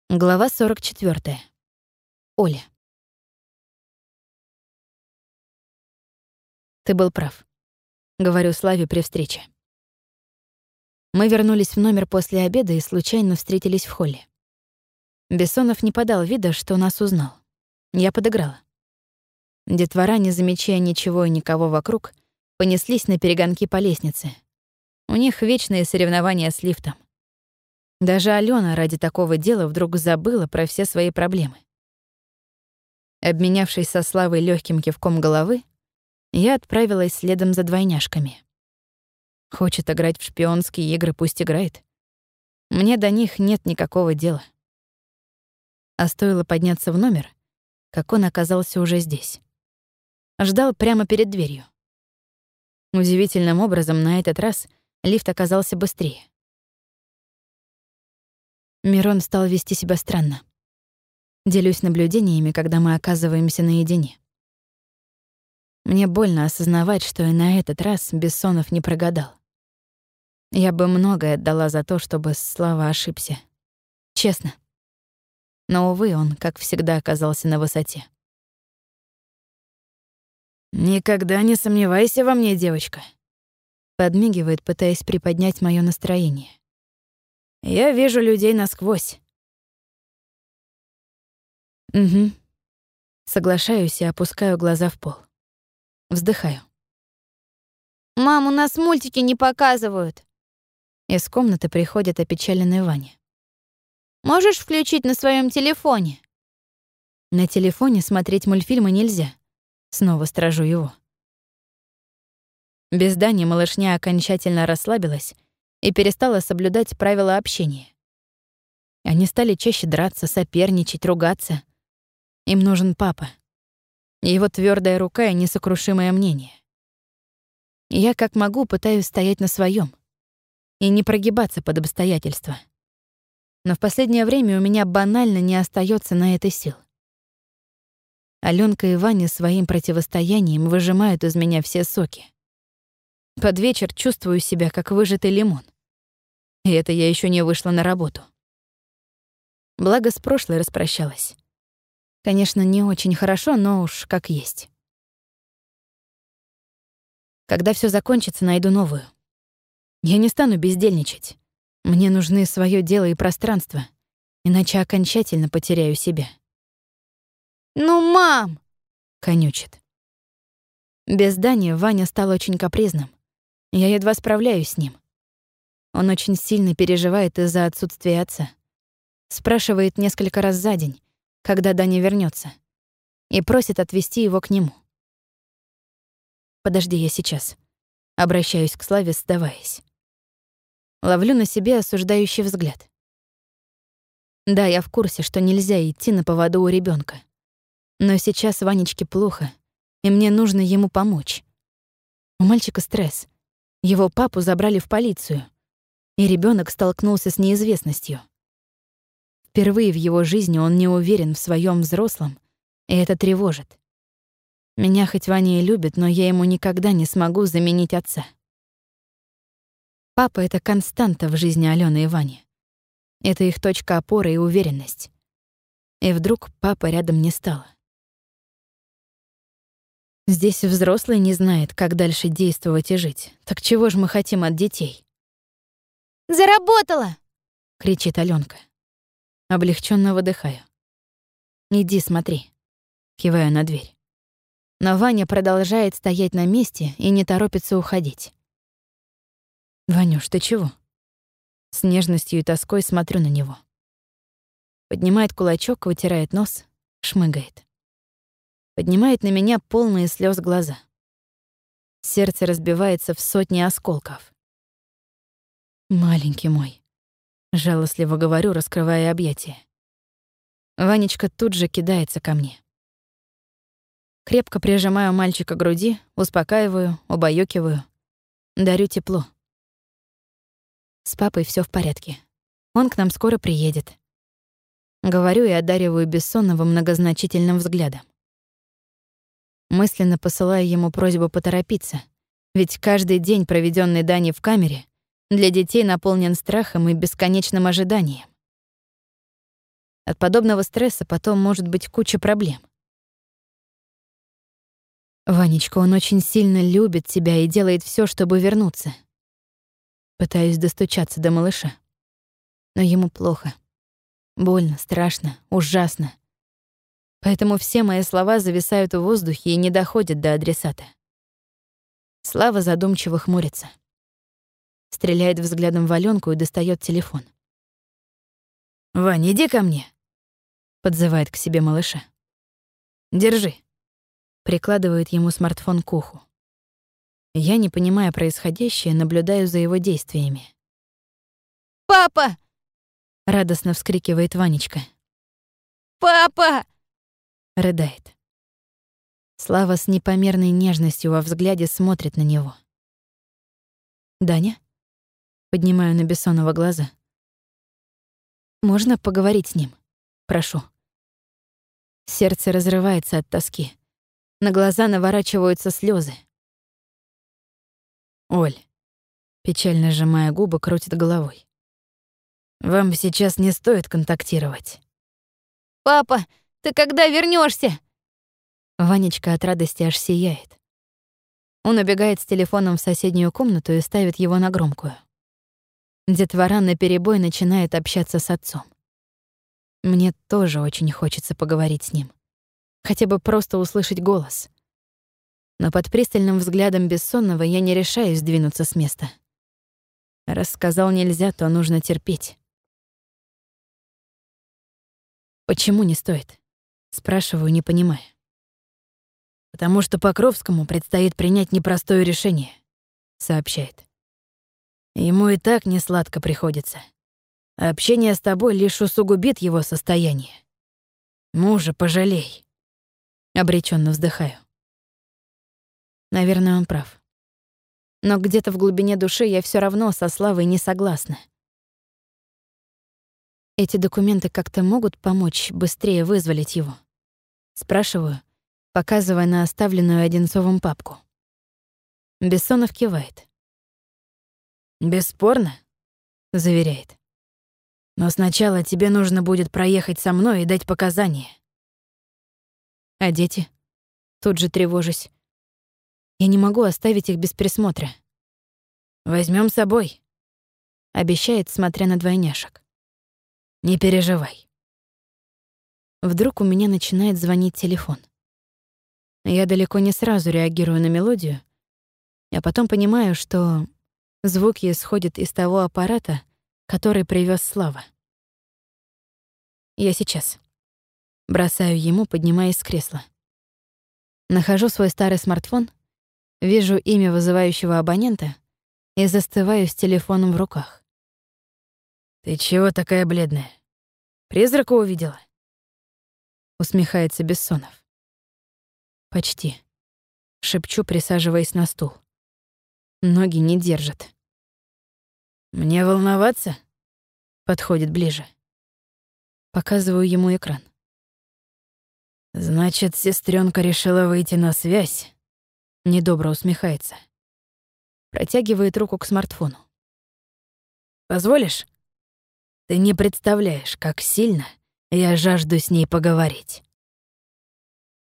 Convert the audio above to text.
Глава 44. Оля. «Ты был прав», — говорю Славе при встрече. Мы вернулись в номер после обеда и случайно встретились в холле. Бессонов не подал вида, что нас узнал. Я подыграла. Детвора, не замечая ничего и никого вокруг, понеслись на перегонки по лестнице. У них вечные соревнования с лифтом. Даже Алена ради такого дела вдруг забыла про все свои проблемы. Обменявшись со Славой легким кивком головы, я отправилась следом за двойняшками. Хочет играть в шпионские игры, пусть играет. Мне до них нет никакого дела. А стоило подняться в номер, как он оказался уже здесь. Ждал прямо перед дверью. Удивительным образом на этот раз лифт оказался быстрее. Мирон стал вести себя странно. Делюсь наблюдениями, когда мы оказываемся наедине. Мне больно осознавать, что и на этот раз Бессонов не прогадал. Я бы многое отдала за то, чтобы Слава ошибся. Честно. Но, увы, он, как всегда, оказался на высоте. «Никогда не сомневайся во мне, девочка», — подмигивает, пытаясь приподнять моё настроение. «Я вижу людей насквозь». Угу. Соглашаюсь и опускаю глаза в пол. Вздыхаю. «Мам, у нас мультики не показывают». Из комнаты приходит опечаленный Ваня. «Можешь включить на своем телефоне?» На телефоне смотреть мультфильмы нельзя. Снова стражу его. Без Дани малышня окончательно расслабилась и перестала соблюдать правила общения. Они стали чаще драться, соперничать, ругаться. Им нужен папа. Его твёрдая рука и несокрушимое мнение. Я как могу пытаюсь стоять на своём и не прогибаться под обстоятельства. Но в последнее время у меня банально не остаётся на это сил. Алёнка и Ваня своим противостоянием выжимают из меня все соки. Под вечер чувствую себя как выжатый лимон. И это я ещё не вышла на работу. Благо, с прошлой распрощалась. Конечно, не очень хорошо, но уж как есть. Когда всё закончится, найду новую. Я не стану бездельничать. Мне нужны своё дело и пространство, иначе окончательно потеряю себя. «Ну, мам!» — конючит. Без Дани Ваня стал очень капризным. Я едва справляюсь с ним. Он очень сильно переживает из-за отсутствия отца. Спрашивает несколько раз за день, когда Даня вернётся, и просит отвезти его к нему. «Подожди, я сейчас». Обращаюсь к Славе, сдаваясь. Ловлю на себе осуждающий взгляд. Да, я в курсе, что нельзя идти на поводу у ребёнка. Но сейчас Ванечке плохо, и мне нужно ему помочь. У мальчика стресс. Его папу забрали в полицию, и ребёнок столкнулся с неизвестностью. Впервые в его жизни он не уверен в своём взрослом, и это тревожит. Меня хоть Ваня и любит, но я ему никогда не смогу заменить отца. Папа — это константа в жизни Алёны и Вани. Это их точка опоры и уверенность. И вдруг папа рядом не стало. Здесь взрослый не знает, как дальше действовать и жить. Так чего ж мы хотим от детей? «Заработала!» — кричит Алёнка. Облегчённо выдыхаю. «Иди, смотри», — киваю на дверь. Но Ваня продолжает стоять на месте и не торопится уходить. «Ванюш, ты чего?» С нежностью и тоской смотрю на него. Поднимает кулачок, вытирает нос, шмыгает. Поднимает на меня полные слёз глаза. Сердце разбивается в сотни осколков. «Маленький мой», — жалостливо говорю, раскрывая объятия. Ванечка тут же кидается ко мне. Крепко прижимаю мальчика к груди, успокаиваю, убаюкиваю, дарю тепло. С папой всё в порядке. Он к нам скоро приедет. Говорю и одариваю Бессонова многозначительным взглядом. Мысленно посылаю ему просьбу поторопиться, ведь каждый день, проведённый Даней в камере, для детей наполнен страхом и бесконечным ожиданием. От подобного стресса потом может быть куча проблем. Ванечка, он очень сильно любит тебя и делает все, чтобы вернуться. Пытаюсь достучаться до малыша. Но ему плохо. Больно, страшно, ужасно. Поэтому все мои слова зависают в воздухе и не доходят до адресата. Слава задумчиво хмурится. Стреляет взглядом в Алёнку и достаёт телефон. «Вань, иди ко мне», — подзывает к себе малыша. «Держи». Прикладывает ему смартфон к уху. Я, не понимая происходящее, наблюдаю за его действиями. «Папа! Радостно вскрикивает Ванечка. Папа!» Рыдает. Слава с непомерной нежностью во взгляде смотрит на него. «Даня?» Поднимаю на Бессонова глаза. «Можно поговорить с ним? Прошу». Сердце разрывается от тоски. На глаза наворачиваются слезы. «Оль», печально сжимая губы, крутит головой. «Вам сейчас не стоит контактировать». «Папа, ты когда вернешься? Ванечка от радости аж сияет. Он убегает с телефоном в соседнюю комнату и ставит его на громкую. Детвора наперебой начинает общаться с отцом. Мне тоже очень хочется поговорить с ним. Хотя бы просто услышать голос. Но под пристальным взглядом Бессонного я не решаюсь двинуться с места. Раз сказал нельзя, то нужно терпеть. «Почему не стоит?» — спрашиваю, не понимая. «Потому что Покровскому предстоит принять непростое решение», — сообщает. «Ему и так несладко приходится. А общение с тобой лишь усугубит его состояние. Мужа пожалей». Обреченно вздыхаю. Наверное, он прав. Но где-то в глубине души я все равно со Славой не согласна. Эти документы как-то могут помочь быстрее вызволить его? Спрашиваю, показывая на оставленную Одинцовым папку. Бессонов кивает. «Бесспорно», — заверяет. «Но сначала тебе нужно будет проехать со мной и дать показания». «А дети?» Тут же тревожусь. Я не могу оставить их без присмотра. «Возьмём с собой», — обещает, смотря на двойняшек. «Не переживай». Вдруг у меня начинает звонить телефон. Я далеко не сразу реагирую на мелодию, а потом понимаю, что звуки исходят из того аппарата, который привез Слава. Я сейчас. Бросаю ему, поднимаясь с кресла. Нахожу свой старый смартфон, вижу имя вызывающего абонента и застываю с телефоном в руках. «Ты чего такая бледная? Призрака увидела?» Усмехается Бессонов. «Почти», — шепчу, присаживаясь на стул. Ноги не держат. «Мне волноваться?» Подходит ближе. Показываю ему экран. «Значит, сестренка решила выйти на связь?» Недобро усмехается. Протягивает руку к смартфону. «Позволишь? Ты не представляешь, как сильно я жажду с ней поговорить».